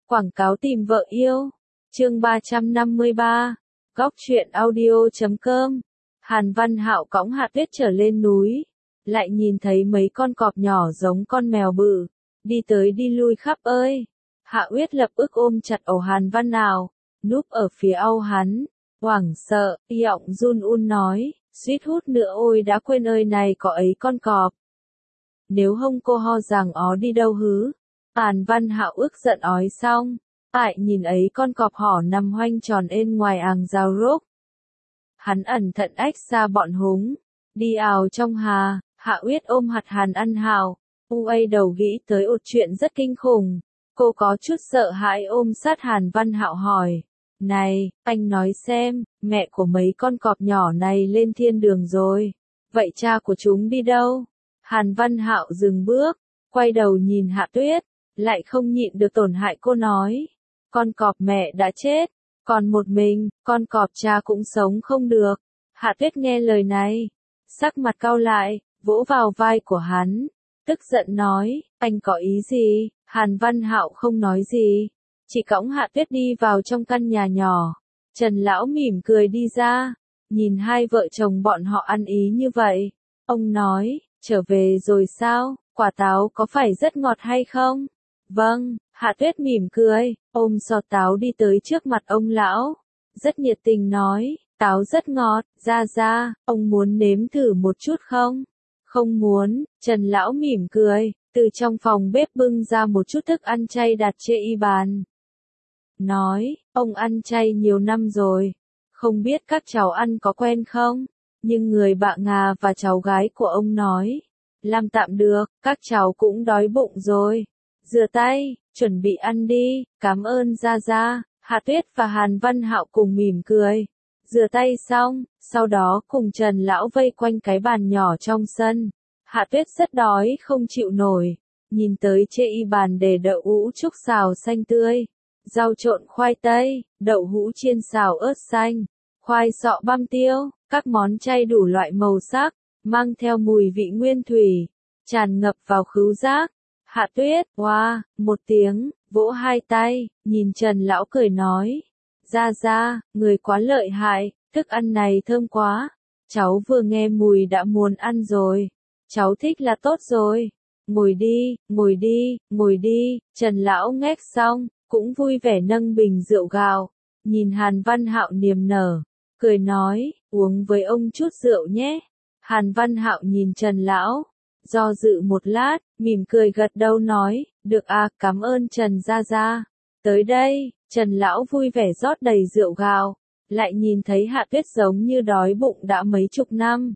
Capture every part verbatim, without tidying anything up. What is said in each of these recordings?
Quảng cáo tìm vợ yêu. Chương ba trăm năm mươi ba. Góc truyện audio chấm com. Hàn Văn Hạo cõng Hạ Tuyết trở lên núi, lại nhìn thấy mấy con cọp nhỏ giống con mèo bự, đi tới đi lui khắp ơi. Hạ Uyết lập ức ôm chặt ổ Hàn Văn Hạo, núp ở phía âu hắn, hoảng sợ, giọng run un nói, suýt hút nữa ôi đã quên ơi này có ấy con cọp. Nếu không cô ho rằng ó đi đâu hứ. Hàn Văn Hạo ức giận ói xong, tại nhìn ấy con cọp hỏ nằm hoanh tròn ên ngoài àng rào rốc. Hắn ẩn thận ách xa bọn húng, đi ào trong hà. Hạ Uyết ôm hạt Hàn Ăn Hạo, u ây đầu nghĩ tới một chuyện rất kinh khủng. Cô có chút sợ hãi ôm sát Hàn Văn Hạo hỏi, này, anh nói xem, mẹ của mấy con cọp nhỏ này lên thiên đường rồi, vậy cha của chúng đi đâu? Hàn Văn Hạo dừng bước, quay đầu nhìn Hạ Tuyết, lại không nhịn được tổn hại cô nói, con cọp mẹ đã chết, còn một mình, con cọp cha cũng sống không được. Hạ Tuyết nghe lời này, sắc mặt cau lại, vỗ vào vai của hắn, tức giận nói, anh có ý gì? Hàn Văn Hạo không nói gì, chỉ cõng Hạ Tuyết đi vào trong căn nhà nhỏ. Trần Lão mỉm cười đi ra, nhìn hai vợ chồng bọn họ ăn ý như vậy. Ông nói, trở về rồi sao, quả táo có phải rất ngọt hay không? Vâng, Hạ Tuyết mỉm cười, ôm giọt táo đi tới trước mặt ông lão, rất nhiệt tình nói, táo rất ngọt, ra ra, ông muốn nếm thử một chút không? Không muốn. Trần Lão mỉm cười, từ trong phòng bếp bưng ra một chút thức ăn chay đặt trên y bàn. Nói, ông ăn chay nhiều năm rồi, không biết các cháu ăn có quen không? Nhưng người bạn Ngà và cháu gái của ông nói, làm tạm được, các cháu cũng đói bụng rồi. Rửa tay, chuẩn bị ăn đi, cảm ơn ra ra. Hạ Tuyết và Hàn Văn Hạo cùng mỉm cười. Rửa tay xong, sau đó cùng Trần Lão vây quanh cái bàn nhỏ trong sân. Hạ Tuyết rất đói không chịu nổi, nhìn tới trên y bàn để đậu hũ trúc xào xanh tươi, rau trộn khoai tây, đậu hũ chiên xào ớt xanh, khoai sọ băm tiêu, các món chay đủ loại màu sắc, mang theo mùi vị nguyên thủy, tràn ngập vào khứu giác. Hạ Tuyết, wow, một tiếng, vỗ hai tay, nhìn Trần Lão cười nói, ra ra, người quá lợi hại, thức ăn này thơm quá, cháu vừa nghe mùi đã muốn ăn rồi, cháu thích là tốt rồi, ngồi đi, ngồi đi, ngồi đi. Trần Lão ngếch xong, cũng vui vẻ nâng bình rượu gạo, nhìn Hàn Văn Hạo niềm nở, cười nói, uống với ông chút rượu nhé. Hàn Văn Hạo nhìn Trần Lão, do dự một lát, mỉm cười gật đầu nói, được à, cảm ơn Trần gia gia. Tới đây, Trần Lão vui vẻ rót đầy rượu gạo, lại nhìn thấy Hạ Tuyết giống như đói bụng đã mấy chục năm.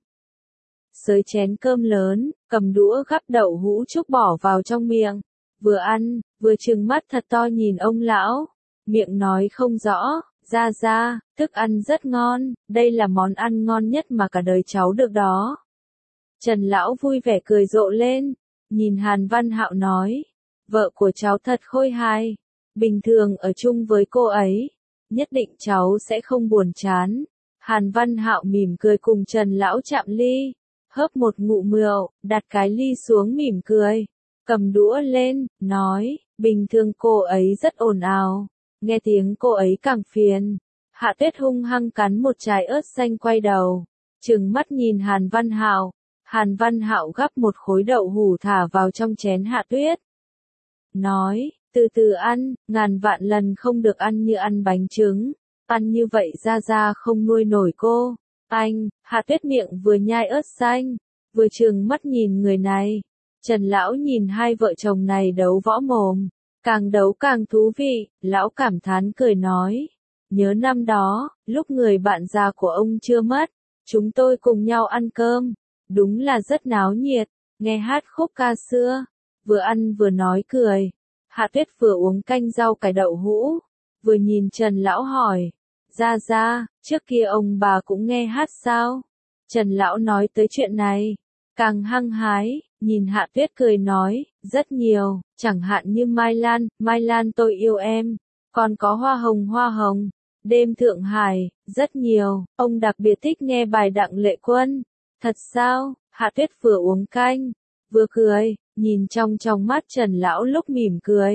Xới chén cơm lớn, cầm đũa gắp đậu hũ trúc bỏ vào trong miệng, vừa ăn, vừa trừng mắt thật to nhìn ông lão, miệng nói không rõ, ra ra, thức ăn rất ngon, đây là món ăn ngon nhất mà cả đời cháu được đó. Trần Lão vui vẻ cười rộ lên, nhìn Hàn Văn Hạo nói, vợ của cháu thật khôi hài, bình thường ở chung với cô ấy, nhất định cháu sẽ không buồn chán. Hàn Văn Hạo mỉm cười cùng Trần Lão chạm ly, hớp một ngụm rượu, đặt cái ly xuống mỉm cười, cầm đũa lên, nói, bình thường cô ấy rất ồn ào, nghe tiếng cô ấy càng phiền. Hạ Tuyết hung hăng cắn một trái ớt xanh quay đầu, trừng mắt nhìn Hàn Văn Hạo. Hàn Văn Hạo gắp một khối đậu hũ thả vào trong chén Hạ Tuyết. Nói, từ từ ăn, ngàn vạn lần không được ăn như ăn bánh trứng, ăn như vậy ra ra không nuôi nổi cô. Anh, Hạ Tuyết miệng vừa nhai ớt xanh, vừa trừng mắt nhìn người này. Trần Lão nhìn hai vợ chồng này đấu võ mồm, càng đấu càng thú vị, lão cảm thán cười nói, nhớ năm đó, lúc người bạn già của ông chưa mất, chúng tôi cùng nhau ăn cơm. Đúng là rất náo nhiệt, nghe hát khúc ca xưa, vừa ăn vừa nói cười. Hạ Tuyết vừa uống canh rau cải đậu hũ, vừa nhìn Trần Lão hỏi, ra ra, trước kia ông bà cũng nghe hát sao? Trần Lão nói tới chuyện này, càng hăng hái, nhìn Hạ Tuyết cười nói, rất nhiều, chẳng hạn như Mai Lan, Mai Lan tôi yêu em, còn có Hoa Hồng Hoa Hồng, Đêm Thượng Hải, rất nhiều, ông đặc biệt thích nghe bài Đặng Lệ Quân. Thật sao? Hạ Tuyết vừa uống canh, vừa cười, nhìn trong trong mắt Trần Lão lúc mỉm cười,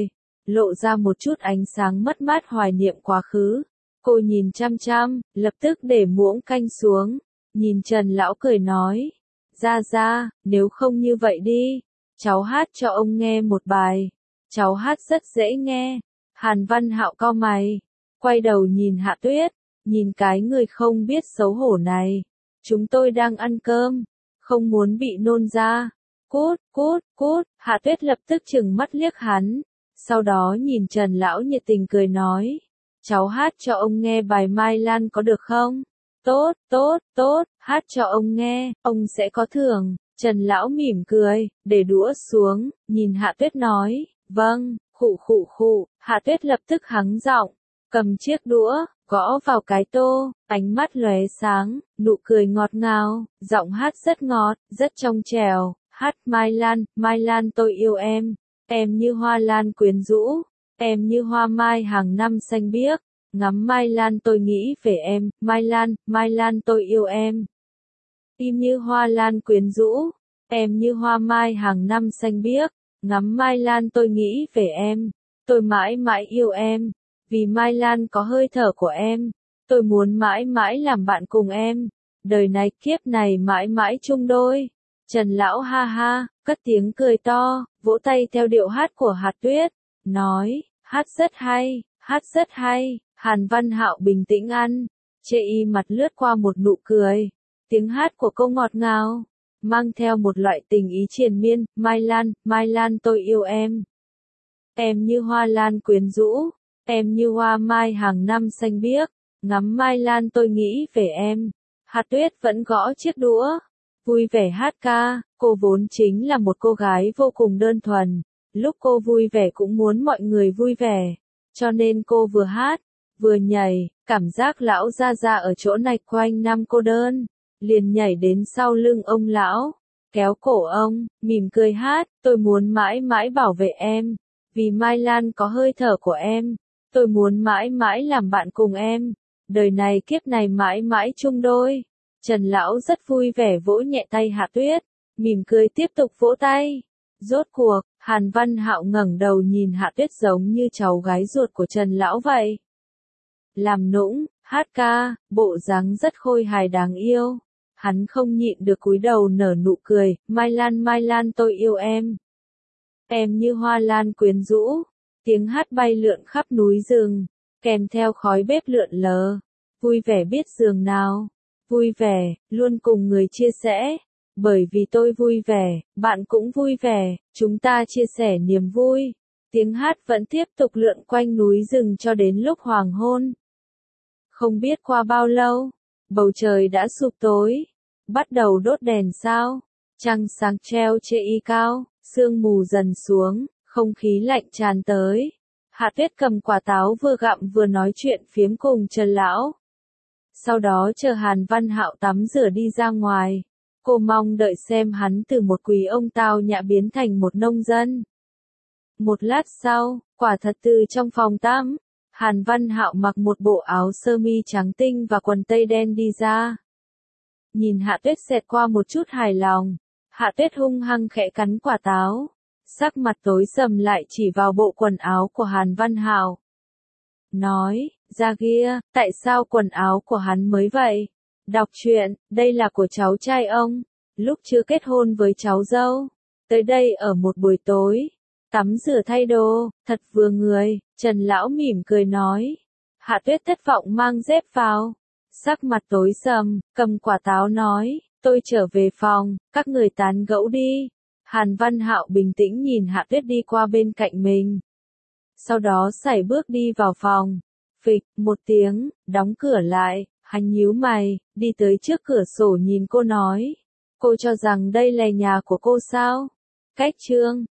lộ ra một chút ánh sáng mất mát hoài niệm quá khứ. Cô nhìn chăm chăm, lập tức để muỗng canh xuống, nhìn Trần Lão cười nói, ra ra, nếu không như vậy đi, cháu hát cho ông nghe một bài, cháu hát rất dễ nghe. Hàn Văn Hạo cau mày, quay đầu nhìn Hạ Tuyết, nhìn cái người không biết xấu hổ này, chúng tôi đang ăn cơm, không muốn bị nôn ra. Cút, cút, cút, Hạ Tuyết lập tức trừng mắt liếc hắn, sau đó nhìn Trần Lão nhiệt tình cười nói, cháu hát cho ông nghe bài Mai Lan có được không? Tốt, tốt, tốt, hát cho ông nghe, ông sẽ có thưởng. Trần Lão mỉm cười, để đũa xuống, nhìn Hạ Tuyết nói, vâng, khụ khụ khụ. Hạ Tuyết lập tức hắng giọng, cầm chiếc đũa, gõ vào cái tô, ánh mắt lóe sáng, nụ cười ngọt ngào, giọng hát rất ngọt, rất trong trẻo, hát Mai Lan, Mai Lan tôi yêu em, em như hoa lan quyến rũ, em như hoa mai hàng năm xanh biếc, ngắm Mai Lan tôi nghĩ về em, Mai Lan, Mai Lan tôi yêu em. Tim như hoa lan quyến rũ, em như hoa mai hàng năm xanh biếc, ngắm Mai Lan tôi nghĩ về em, tôi mãi mãi yêu em, vì Mai Lan có hơi thở của em, tôi muốn mãi mãi làm bạn cùng em, đời này kiếp này mãi mãi chung đôi. Trần Lão ha ha, cất tiếng cười to, vỗ tay theo điệu hát của Hạ Tuyết, nói, hát rất hay, hát rất hay. Hàn Văn Hạo bình tĩnh ăn, chê y mặt lướt qua một nụ cười, tiếng hát của cô ngọt ngào, mang theo một loại tình ý triền miên, Mai Lan, Mai Lan tôi yêu em. Em như hoa lan quyến rũ, em như hoa mai hàng năm xanh biếc, ngắm Mai Lan tôi nghĩ về em. Hạ Tuyết vẫn gõ chiếc đũa, vui vẻ hát ca, cô vốn chính là một cô gái vô cùng đơn thuần, lúc cô vui vẻ cũng muốn mọi người vui vẻ, cho nên cô vừa hát, vừa nhảy, cảm giác lão gia gia ở chỗ này quanh năm cô đơn, liền nhảy đến sau lưng ông lão, kéo cổ ông, mỉm cười hát, tôi muốn mãi mãi bảo vệ em, vì Mai Lan có hơi thở của em, tôi muốn mãi mãi làm bạn cùng em, đời này kiếp này mãi mãi chung đôi. Trần Lão rất vui vẻ vỗ nhẹ tay Hạ Tuyết, mỉm cười tiếp tục vỗ tay. Rốt cuộc, Hàn Văn Hạo ngẩng đầu nhìn Hạ Tuyết giống như cháu gái ruột của Trần Lão vậy. Làm nũng, hát ca, bộ dáng rất khôi hài đáng yêu. Hắn không nhịn được cúi đầu nở nụ cười, Mai Lan Mai Lan tôi yêu em. Em như hoa lan quyến rũ, tiếng hát bay lượn khắp núi rừng, kèm theo khói bếp lượn lờ, vui vẻ biết giường nào, vui vẻ, luôn cùng người chia sẻ, bởi vì tôi vui vẻ, bạn cũng vui vẻ, chúng ta chia sẻ niềm vui. Tiếng hát vẫn tiếp tục lượn quanh núi rừng cho đến lúc hoàng hôn. Không biết qua bao lâu, bầu trời đã sụp tối, bắt đầu đốt đèn sao, trăng sáng treo trên y cao, sương mù dần xuống, không khí lạnh tràn tới. Hạ Tuyết cầm quả táo vừa gặm vừa nói chuyện phiếm cùng Trần Lão. Sau đó chờ Hàn Văn Hạo tắm rửa đi ra ngoài, cô mong đợi xem hắn từ một quý ông tao nhã biến thành một nông dân. Một lát sau, quả thật từ trong phòng tắm, Hàn Văn Hạo mặc một bộ áo sơ mi trắng tinh và quần tây đen đi ra. Nhìn Hạ Tuyết xẹt qua một chút hài lòng, Hạ Tuyết hung hăng khẽ cắn quả táo, sắc mặt tối sầm lại chỉ vào bộ quần áo của Hàn Văn Hạo. Nói, ra kia, tại sao quần áo của hắn mới vậy? Đọc truyện, đây là của cháu trai ông, lúc chưa kết hôn với cháu dâu. Tới đây ở một buổi tối, tắm rửa thay đồ, thật vừa người, Trần Lão mỉm cười nói. Hạ Tuyết thất vọng mang dép vào, sắc mặt tối sầm, cầm quả táo nói, tôi trở về phòng, các người tán gẫu đi. Hàn Văn Hạo bình tĩnh nhìn Hạ Tuyết đi qua bên cạnh mình. Sau đó sải bước đi vào phòng, phịch, một tiếng, đóng cửa lại, hắn nhíu mày, đi tới trước cửa sổ nhìn cô nói. Cô cho rằng đây là nhà của cô sao? Cách chương